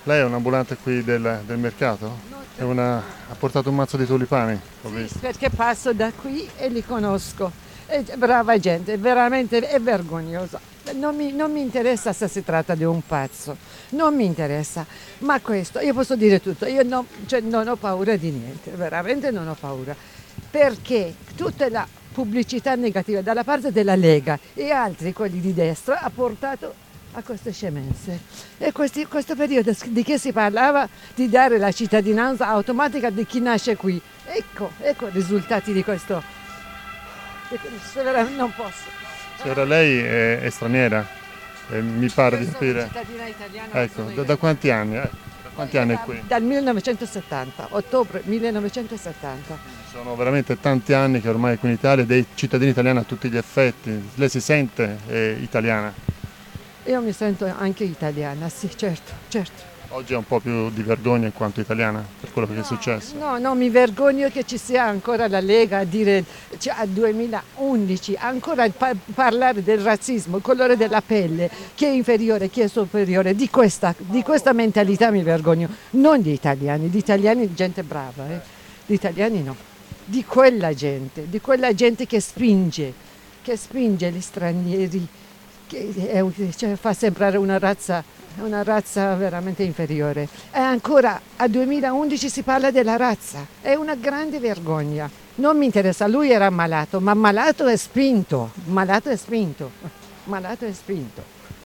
Lei è un ambulante qui del mercato? Ha portato un mazzo di tulipani, ho visto. Perché passo da qui e li conosco. È brava gente, veramente è vergognosa. Non mi interessa se si tratta di un pazzo, non mi interessa. Ma questo, io posso dire tutto, io cioè, non ho paura di niente, veramente non ho paura. Perché tutta la pubblicità negativa dalla parte della Lega e altri, quelli di destra, ha portato a queste scemenze. E questo periodo di che si parlava di dare la cittadinanza automatica di chi nasce qui. Ecco i risultati di questo. Non posso. Signora, lei è straniera, mi pare di Io sono capire. cittadina italiana, non Ecco, sono da italiana. quanti anni? Da quanti anni è qui? Dal 1970, ottobre 1970. Sono veramente tanti anni che ormai è qui in Italia, dei cittadini italiani a tutti gli effetti. Lei si sente italiana? Io mi sento anche italiana, sì, certo, certo. Oggi è un po' più di vergogna in quanto italiana per quello che è successo. No, no, mi vergogno che ci sia ancora la Lega a dire, cioè, a 2011, ancora parlare del razzismo, il colore della pelle, chi è inferiore, chi è superiore, di questa mentalità mi vergogno, non di italiani gente brava, di italiani no, di quella gente che spinge gli stranieri, cioè, fa sembrare una razza veramente inferiore. E ancora a 2011 si parla della razza, è una grande vergogna. Non mi interessa, lui era malato, ma malato e spinto, malato e spinto, malato e spinto.